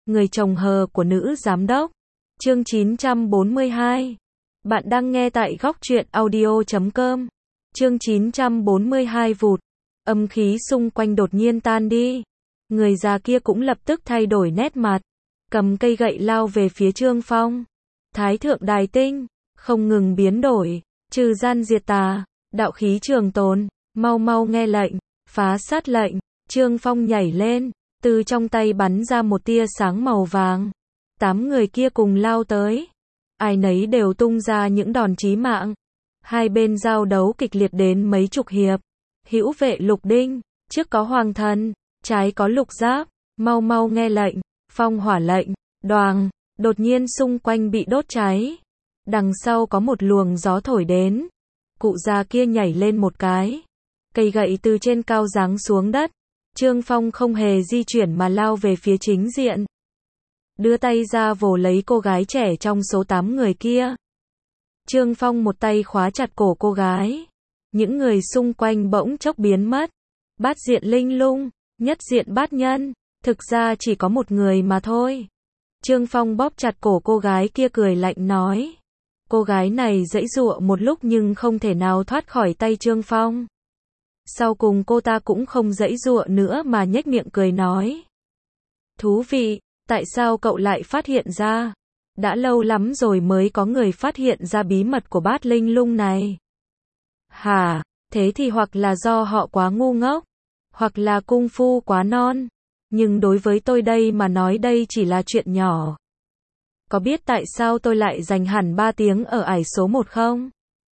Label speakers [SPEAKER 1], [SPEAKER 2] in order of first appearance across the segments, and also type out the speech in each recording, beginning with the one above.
[SPEAKER 1] Người chồng hờ của nữ giám đốc. Chương 942. Bạn đang nghe tại góc truyện audio.com. Chương 942 vụt. Âm khí xung quanh đột nhiên tan đi. Người già kia cũng lập tức thay đổi nét mặt. Cầm cây gậy lao về phía Trương Phong. Thái thượng đài tinh. Không ngừng biến đổi. Trừ gian diệt tà. Đạo khí trường tồn. Mau mau nghe lệnh. Phá sát lệnh. Trương Phong nhảy lên. Từ trong tay bắn ra một tia sáng màu vàng. 8 người kia cùng lao tới. Ai nấy đều tung ra những đòn chí mạng. Hai bên giao đấu kịch liệt đến mấy chục hiệp. Hữu vệ lục đinh, trước có hoàng thần, trái có lục giáp, mau mau nghe lệnh, phong hỏa lệnh, đoàng, đột nhiên xung quanh bị đốt cháy. Đằng sau có một luồng gió thổi đến. Cụ già kia nhảy lên một cái. Cây gậy từ trên cao giáng xuống đất. Trương Phong không hề di chuyển mà lao về phía chính diện. Đưa tay ra vồ lấy cô gái trẻ trong số 8 người kia. Trương Phong một tay khóa chặt cổ cô gái. Những người xung quanh bỗng chốc biến mất. Bát diện linh lung, nhất diện bát nhân, thực ra chỉ có một người mà thôi. Trương Phong bóp chặt cổ cô gái kia cười lạnh nói. Cô gái này giãy giụa một lúc nhưng không thể nào thoát khỏi tay Trương Phong. Sau cùng cô ta cũng không giãy giụa nữa mà nhếch miệng cười nói. Thú vị, tại sao cậu lại phát hiện ra? Đã lâu lắm rồi mới có người phát hiện ra bí mật của bát linh lung này. Hả, thế thì hoặc là do họ quá ngu ngốc, hoặc là cung phu quá non. Nhưng đối với tôi đây mà nói đây chỉ là chuyện nhỏ. Có biết tại sao tôi lại dành hẳn 3 tiếng ở ải số 1 không?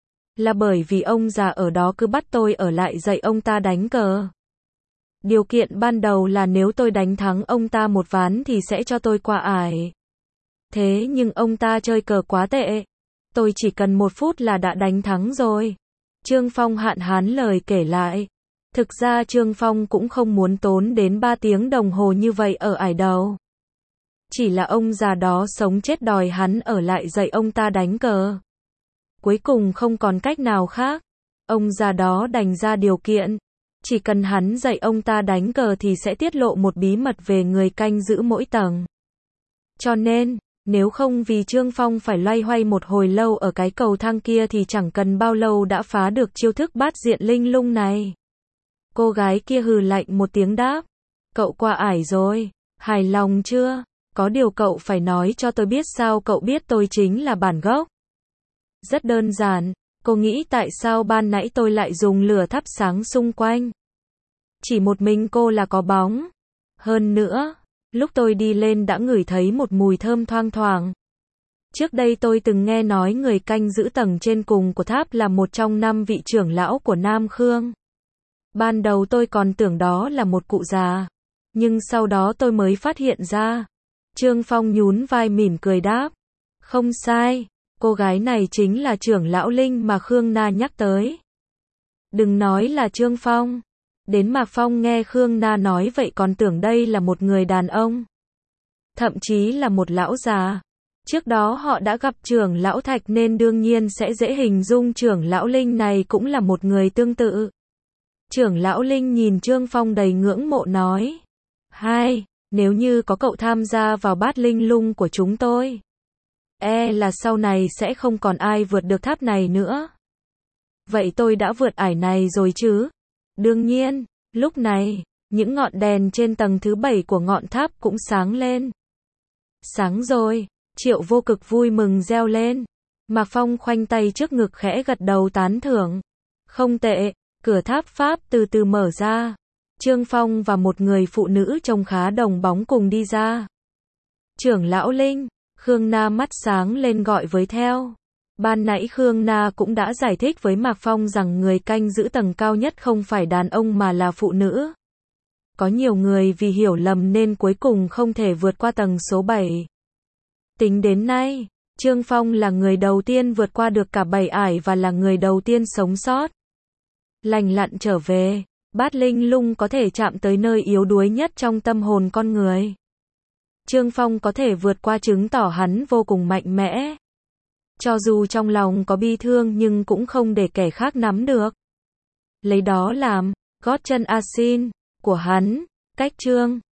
[SPEAKER 1] Là bởi vì ông già ở đó cứ bắt tôi ở lại dạy ông ta đánh cờ. Điều kiện ban đầu là nếu tôi đánh thắng ông ta một ván thì sẽ cho tôi qua ải. Thế nhưng ông ta chơi cờ quá tệ. Tôi chỉ cần 1 phút là đã đánh thắng rồi. Trương Phong hạn hán lời kể lại. Thực ra Trương Phong cũng không muốn tốn đến 3 tiếng đồng hồ như vậy ở ải đầu. Chỉ là ông già đó sống chết đòi hắn ở lại dạy ông ta đánh cờ. Cuối cùng không còn cách nào khác. Ông già đó đành ra điều kiện. Chỉ cần hắn dạy ông ta đánh cờ thì sẽ tiết lộ một bí mật về người canh giữ mỗi tầng. Cho nên, nếu không vì Trương Phong phải loay hoay một hồi lâu ở cái cầu thang kia thì chẳng cần bao lâu đã phá được chiêu thức bát diện linh lung này. Cô gái kia hừ lạnh một tiếng đáp. Cậu qua ải rồi, hài lòng chưa? Có điều cậu phải nói cho tôi biết sao cậu biết tôi chính là bản gốc. Rất đơn giản, cô nghĩ tại sao ban nãy tôi lại dùng lửa thắp sáng xung quanh. Chỉ một mình cô là có bóng. Hơn nữa, lúc tôi đi lên đã ngửi thấy một mùi thơm thoang thoảng. Trước đây tôi từng nghe nói người canh giữ tầng trên cùng của tháp là một trong 5 vị trưởng lão của Nam Khương. Ban đầu tôi còn tưởng đó là một cụ già. Nhưng sau đó tôi mới phát hiện ra. Trương Phong nhún vai mỉm cười đáp. Không sai, cô gái này chính là trưởng lão Linh mà Khương Na nhắc tới. Đừng nói là Trương Phong. Đến Mạc Phong nghe Khương Na nói vậy còn tưởng đây là một người đàn ông. Thậm chí là một lão già. Trước đó họ đã gặp trưởng lão Thạch nên đương nhiên sẽ dễ hình dung trưởng lão Linh này cũng là một người tương tự. Trưởng lão Linh nhìn Trương Phong đầy ngưỡng mộ nói. Hai, nếu như có cậu tham gia vào bát linh lung của chúng tôi. Là sau này sẽ không còn ai vượt được tháp này nữa. Vậy tôi đã vượt ải này rồi chứ? Đương nhiên, lúc này, những ngọn đèn trên tầng thứ 7 của ngọn tháp cũng sáng lên. Sáng rồi, Triệu Vô Cực vui mừng reo lên. Mạc Phong khoanh tay trước ngực khẽ gật đầu tán thưởng. Không tệ, cửa tháp pháp từ từ mở ra. Trương Phong và một người phụ nữ trông khá đồng bóng cùng đi ra. Trưởng lão Linh, Khương Na mắt sáng lên gọi với theo. Ban nãy Khương Na cũng đã giải thích với Mạc Phong rằng người canh giữ tầng cao nhất không phải đàn ông mà là phụ nữ. Có nhiều người vì hiểu lầm nên cuối cùng không thể vượt qua tầng số 7. Tính đến nay, Trương Phong là người đầu tiên vượt qua được cả 7 ải và là người đầu tiên sống sót. Lành lặn trở về, bát linh lung có thể chạm tới nơi yếu đuối nhất trong tâm hồn con người. Trương Phong có thể vượt qua chứng tỏ hắn vô cùng mạnh mẽ. Cho dù trong lòng có bi thương nhưng cũng không để kẻ khác nắm được. Lấy đó làm gót chân asin của hắn, cách Trương